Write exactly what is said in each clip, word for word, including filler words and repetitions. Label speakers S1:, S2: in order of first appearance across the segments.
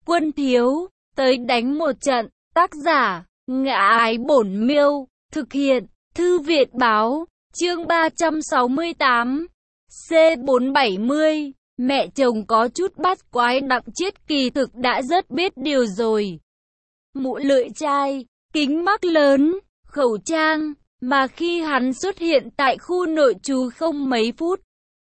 S1: Quân thiếu, tới đánh một trận. Tác giả, Ngã Ái Bổn Miêu. Thực hiện, Thư Viện Báo. Chương ba trăm sáu mươi tám. C bốn trăm bảy mươi. Mẹ chồng có chút bắt quái. Đặng Chiết kỳ thực đã rất biết điều rồi. Mũ lưỡi chai, kính mắc lớn, khẩu trang, mà khi hắn xuất hiện tại khu nội trú không mấy phút,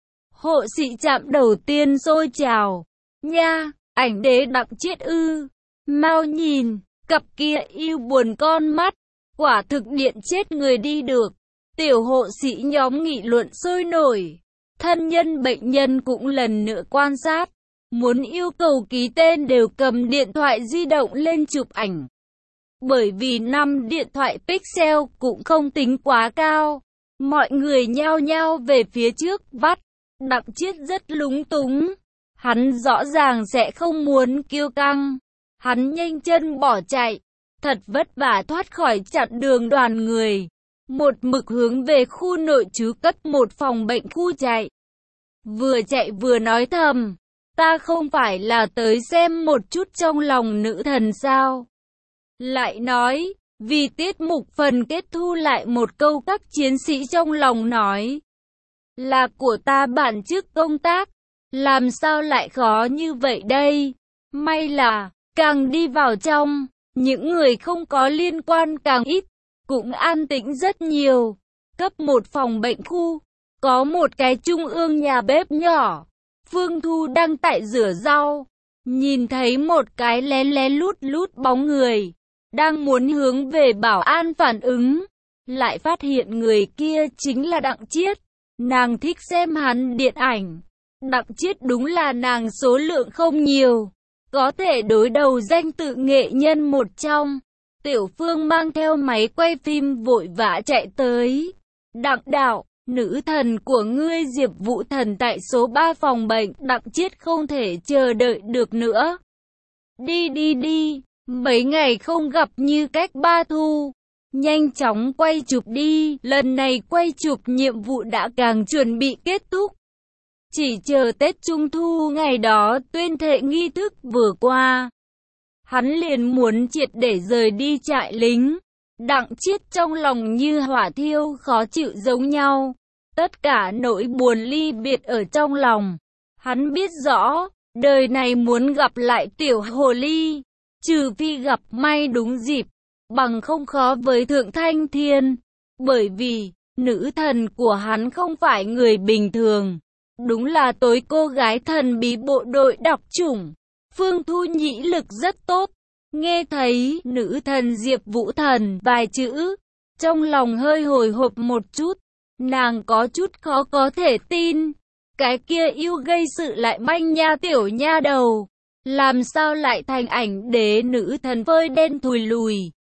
S1: hộ sĩ trạm đầu tiên xôi trào. Nha, ảnh đế Đặng Chiết ư? Mau nhìn, cặp kia yêu buồn con mắt, quả thực điện chết người đi được. Tiểu hộ sĩ nhóm nghị luận sôi nổi. Thân nhân bệnh nhân cũng lần nữa quan sát, muốn yêu cầu ký tên đều cầm điện thoại di động lên chụp ảnh. Bởi vì năm điện thoại pixel cũng không tính quá cao, mọi người nhao nhao về phía trước vắt. Đặng Chiết rất lúng túng, hắn rõ ràng sẽ không muốn kiêu căng. Hắn nhanh chân bỏ chạy, thật vất vả thoát khỏi chặn đường đoàn người, một mực hướng về khu nội trú cất một phòng bệnh khu chạy. Vừa chạy vừa nói thầm, ta không phải là tới xem một chút trong lòng nữ thần sao? Lại nói, vì tiết mục phần kết thu lại một câu các chiến sĩ trong lòng nói, là của ta bản chức công tác, làm sao lại khó như vậy đây? May là, càng đi vào trong, những người không có liên quan càng ít, cũng an tĩnh rất nhiều. Cấp một phòng bệnh khu, có một cái trung ương nhà bếp nhỏ. Phương Thu đang tại rửa rau, nhìn thấy một cái lén lén lút lút bóng người, đang muốn hướng về bảo an phản ứng, lại phát hiện người kia chính là Đặng Chiết. Nàng thích xem hắn điện ảnh. Đặng Chiết đúng là nàng số lượng không nhiều, có thể đối đầu danh tự nghệ nhân một trong. Tiểu Phương mang theo máy quay phim vội vã chạy tới. Đặng đạo, nữ thần của ngươi Diệp Vũ Thần tại số ba phòng bệnh. Đặng Chiết không thể chờ đợi được nữa. Đi đi đi, mấy ngày không gặp như cách ba thu. Nhanh chóng quay chụp đi, lần này quay chụp nhiệm vụ đã càng chuẩn bị kết thúc. Chỉ chờ Tết Trung Thu ngày đó tuyên thệ nghi thức vừa qua, hắn liền muốn triệt để rời đi trại lính. Đặng Chiết trong lòng như hỏa thiêu khó chịu giống nhau, tất cả nỗi buồn ly biệt ở trong lòng. Hắn biết rõ, đời này muốn gặp lại tiểu hồ ly, trừ phi gặp may đúng dịp, bằng không khó với Thượng Thanh Thiên. Bởi vì, nữ thần của hắn không phải người bình thường, đúng là tối cô gái thần bí bộ đội đặc chủng. Phương Thu nhĩ lực rất tốt, nghe thấy nữ thần Diệp Vũ Thần vài chữ, trong lòng hơi hồi hộp một chút. Nàng có chút khó có thể tin, cái kia yêu gây sự lại manh nha tiểu nha đầu, làm sao lại thành ảnh đế nữ thần phơi đen thùi lùi.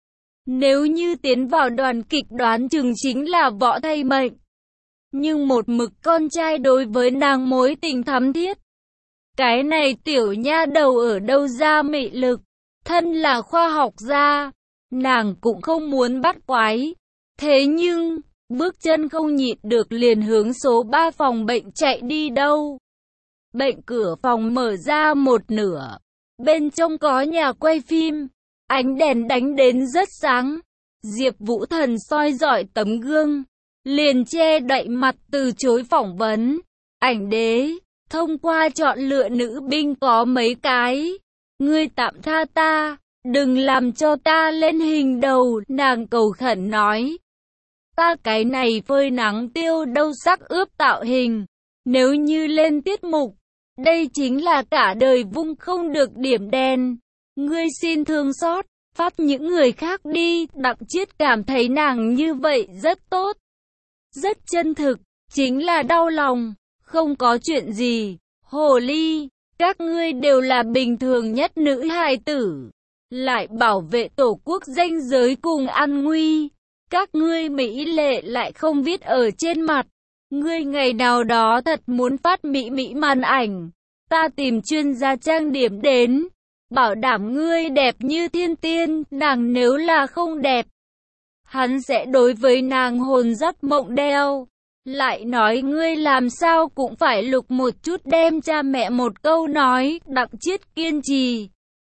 S1: Nếu như tiến vào đoàn kịch đoán chừng chính là võ thay mệnh. Nhưng một mực con trai đối với nàng mối tình thắm thiết. Cái này tiểu nha đầu ở đâu ra mị lực? Thân là khoa học gia, nàng cũng không muốn bắt quái. Thế nhưng, bước chân không nhịn được liền hướng số ba phòng bệnh chạy đi đâu. Bệnh cửa phòng mở ra một nửa. Bên trong có nhà quay phim. Ánh đèn đánh đến rất sáng. Diệp Vũ Thần soi rọi tấm gương, liền che đậy mặt từ chối phỏng vấn. Ảnh đế, thông qua chọn lựa nữ binh có mấy cái. Ngươi tạm tha ta, đừng làm cho ta lên hình đầu, nàng cầu khẩn nói. Ta cái này phơi nắng tiêu đâu sắc ướp tạo hình. Nếu như lên tiết mục, đây chính là cả đời vung không được điểm đen. Ngươi xin thương xót, phát những người khác đi. Đặng Chiết cảm thấy nàng như vậy rất tốt, rất chân thực, chính là đau lòng. Không có chuyện gì, hồ ly, các ngươi đều là bình thường nhất nữ hài tử, lại bảo vệ tổ quốc danh giới cùng an nguy. Các ngươi mỹ lệ lại không viết ở trên mặt. Ngươi ngày nào đó thật muốn phát mỹ mỹ màn ảnh, ta tìm chuyên gia trang điểm đến, bảo đảm ngươi đẹp như thiên tiên. Nàng nếu là không đẹp, hắn sẽ đối với nàng hồn dắt mộng đeo. Lại nói ngươi làm sao cũng phải lục một chút đem cha mẹ một câu nói. Đặng Chiết kiên trì,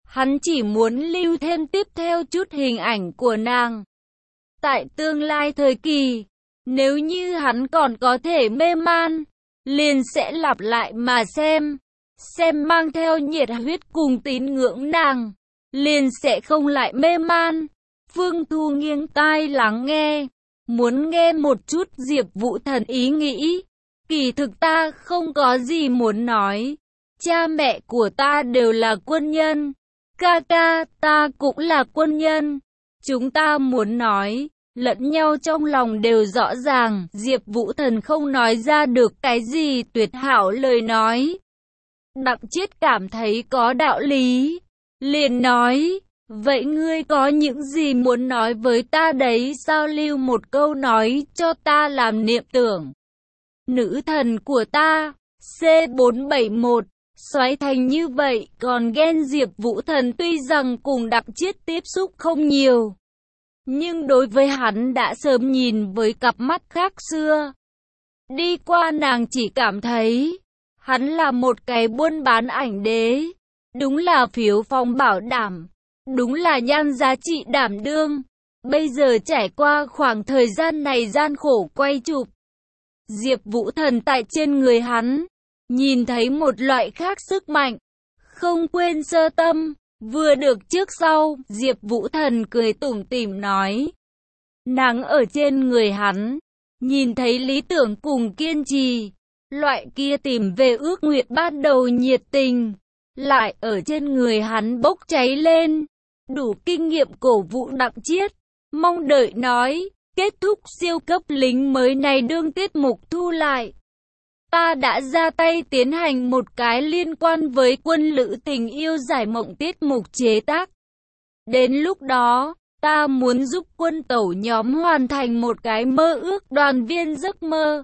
S1: Hắn chỉ muốn lưu thêm tiếp theo chút hình ảnh của nàng. Tại tương lai thời kỳ, nếu như hắn còn có thể mê man, liền sẽ lặp lại mà xem. Xem mang theo nhiệt huyết cùng tín ngưỡng nàng, liền sẽ không lại mê man. Phương Thu nghiêng tai lắng nghe, muốn nghe một chút Diệp Vũ Thần ý nghĩ. Kỳ thực ta không có gì muốn nói. Cha mẹ của ta đều là quân nhân. Ca ca ta cũng là quân nhân. Chúng ta muốn nói, lẫn nhau trong lòng đều rõ ràng. Diệp Vũ Thần không nói ra được cái gì tuyệt hảo lời nói. Đặng Chiết cảm thấy có đạo lý, liền nói, vậy ngươi có những gì muốn nói với ta đấy sao, lưu một câu nói cho ta làm niệm tưởng. Nữ thần của ta, C bốn bảy mốt, xoáy thành như vậy, còn ghen Diệp Vũ Thần tuy rằng cùng Đặng Chiết tiếp xúc không nhiều, nhưng đối với hắn đã sớm nhìn với cặp mắt khác xưa. Đi qua nàng chỉ cảm thấy, hắn là một cái buôn bán ảnh đế, đúng là phiếu phong bảo đảm, đúng là nhan giá trị đảm đương. Bây giờ trải qua khoảng thời gian này gian khổ quay chụp, Diệp Vũ Thần tại trên người hắn, nhìn thấy một loại khác sức mạnh, không quên sơ tâm, vừa được trước sau. Diệp Vũ Thần cười tủm tỉm nói, nàng ở trên người hắn, nhìn thấy lý tưởng cùng kiên trì, loại kia tìm về ước nguyện ban đầu nhiệt tình, lại ở trên người hắn bốc cháy lên, đủ kinh nghiệm cổ vũ Đặng Chiết. Mong đợi nói, kết thúc siêu cấp lính mới này đương tiết mục thu lại. Ta đã ra tay tiến hành một cái liên quan với quân lữ tình yêu giải mộng tiết mục chế tác. Đến lúc đó, ta muốn giúp quân tẩu nhóm hoàn thành một cái mơ ước đoàn viên giấc mơ.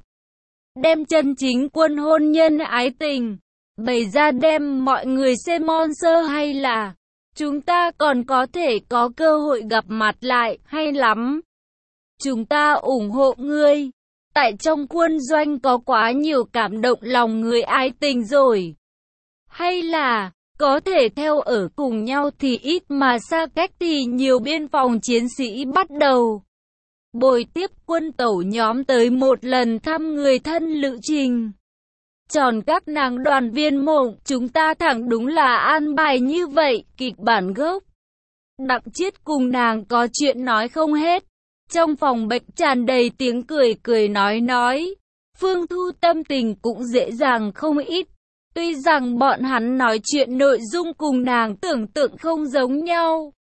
S1: Đem chân chính quân hôn nhân ái tình, bày ra đem mọi người xem monster, hay là chúng ta còn có thể có cơ hội gặp mặt lại, hay lắm. Chúng ta ủng hộ ngươi. Tại trong quân doanh có quá nhiều cảm động lòng người ái tình rồi. Hay là, có thể theo ở cùng nhau thì ít mà xa cách thì nhiều, biên phòng chiến sĩ bắt đầu bồi tiếp quân tẩu nhóm tới một lần thăm người thân lữ trình. Tròn các nàng đoàn viên mộng, chúng ta thẳng đúng là an bài như vậy, kịch bản gốc. Đặng Chiết cùng nàng có chuyện nói không hết. Trong phòng bệnh tràn đầy tiếng cười cười nói nói. Phương Thu tâm tình cũng dễ dàng không ít. Tuy rằng bọn hắn nói chuyện nội dung cùng nàng tưởng tượng không giống nhau,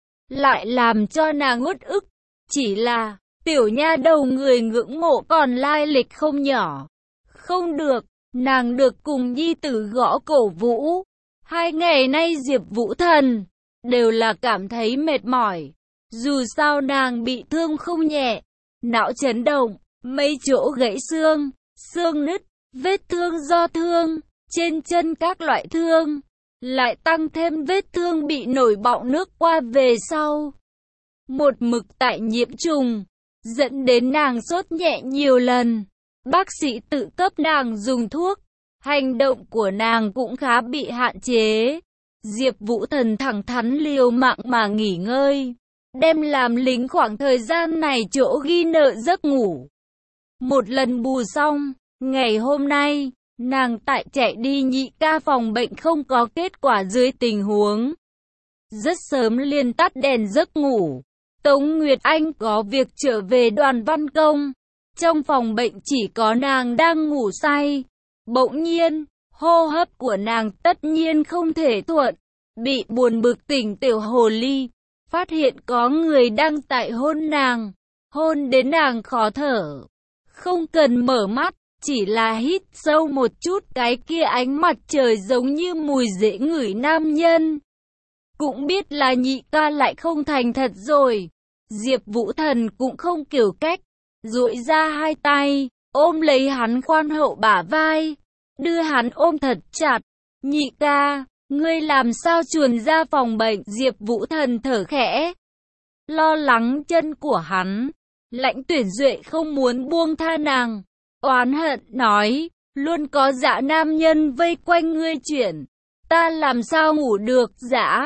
S1: lại làm cho nàng uất ức. Chỉ là, tiểu nha đầu người ngưỡng mộ còn lai lịch không nhỏ. Không được, nàng được cùng nhi tử gõ cổ vũ. Hai ngày nay Diệp Vũ Thần đều là cảm thấy mệt mỏi. Dù sao nàng bị thương không nhẹ, não chấn động, mấy chỗ gãy xương, xương nứt, vết thương do thương, trên chân các loại thương, lại tăng thêm vết thương bị nổi bọng nước qua về sau. Một mực tại nhiễm trùng, dẫn đến nàng sốt nhẹ nhiều lần. Bác sĩ tự cấp nàng dùng thuốc, hành động của nàng cũng khá bị hạn chế. Diệp Vũ Thần thẳng thắn liều mạng mà nghỉ ngơi, đem làm lính khoảng thời gian này chỗ ghi nợ giấc ngủ. Một lần bù xong, ngày hôm nay, nàng tại chạy đi nhị ca phòng bệnh không có kết quả dưới tình huống rất sớm liền tắt đèn giấc ngủ. Tống Nguyệt Anh có việc trở về Đoàn Văn Công. Trong phòng bệnh chỉ có nàng đang ngủ say. Bỗng nhiên, hô hấp của nàng tất nhiên không thể thuận. Bị buồn bực tỉnh tiểu hồ ly, phát hiện có người đang tại hôn nàng. Hôn đến nàng khó thở. Không cần mở mắt, chỉ là hít sâu một chút, cái kia ánh mặt trời giống như mùi dễ ngửi nam nhân. Cũng biết là nhị ca lại không thành thật rồi. Diệp Vũ Thần cũng không kiểu cách, duỗi ra hai tay, ôm lấy hắn khoan hậu bả vai, đưa hắn ôm thật chặt. Nhị ca, ngươi làm sao chuồn ra phòng bệnh? Diệp Vũ Thần thở khẽ, lo lắng chân của hắn. Lãnh Tuyển Duệ không muốn buông tha nàng, oán hận nói, luôn có dã nam nhân vây quanh ngươi chuyển, ta làm sao ngủ được? Dã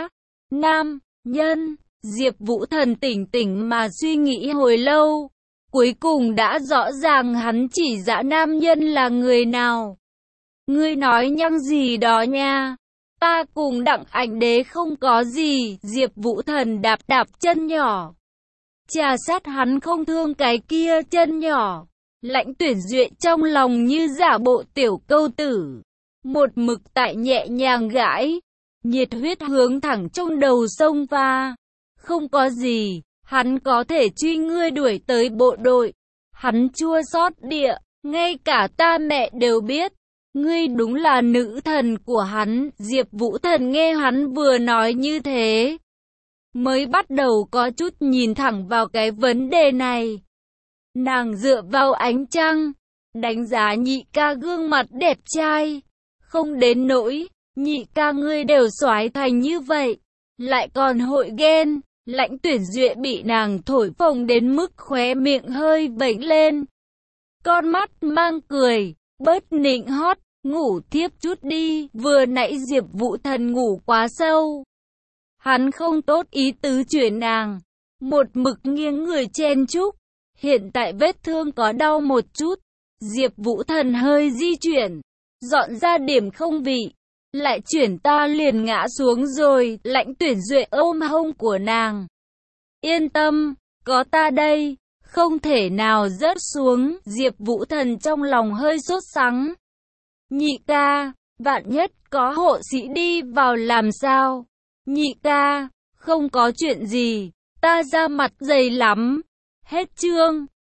S1: Nam nhân, Diệp Vũ Thần tỉnh tỉnh mà suy nghĩ hồi lâu. Cuối cùng đã rõ ràng hắn chỉ dã nam nhân là người nào. Ngươi nói nhăng gì đó nha. Ta cùng Đặng Ảnh Đế không có gì. Diệp Vũ Thần đạp đạp chân nhỏ. Trà sát hắn không thương cái kia chân nhỏ. Lãnh Tuyển Duệ trong lòng như giả bộ tiểu câu tử. Một mực tại nhẹ nhàng gãi. Nhiệt huyết hướng thẳng trong đầu sông pha. Không có gì. Hắn có thể truy ngươi đuổi tới bộ đội. Hắn chua xót địa. Ngay cả ta mẹ đều biết. Ngươi đúng là nữ thần của hắn. Diệp Vũ Thần nghe hắn vừa nói như thế, mới bắt đầu có chút nhìn thẳng vào cái vấn đề này. Nàng dựa vào ánh trăng, đánh giá nhị ca gương mặt đẹp trai. Không đến nỗi, nhị ca ngươi đều xoái thành như vậy, lại còn hội ghen. Lãnh Tuyển Duệ bị nàng thổi phồng đến mức khóe miệng hơi vểnh lên. Con mắt mang cười, bớt nịnh hót, ngủ thiếp chút đi. Vừa nãy Diệp Vũ Thần ngủ quá sâu. Hắn không tốt ý tứ chuyển nàng. Một mực nghiêng người chen chúc. Hiện tại vết thương có đau một chút. Diệp Vũ Thần hơi di chuyển. Dọn ra điểm không vị. Lại chuyển ta liền ngã xuống rồi. Lãnh Tuyển Duệ ôm hông của nàng. Yên tâm, có ta đây. Không thể nào rớt xuống. Diệp Vũ Thần trong lòng hơi sốt sắng. Nhị ca, vạn nhất có hộ sĩ đi vào làm sao? Nhị ca, không có chuyện gì. Ta ra mặt dày lắm. Hết chương.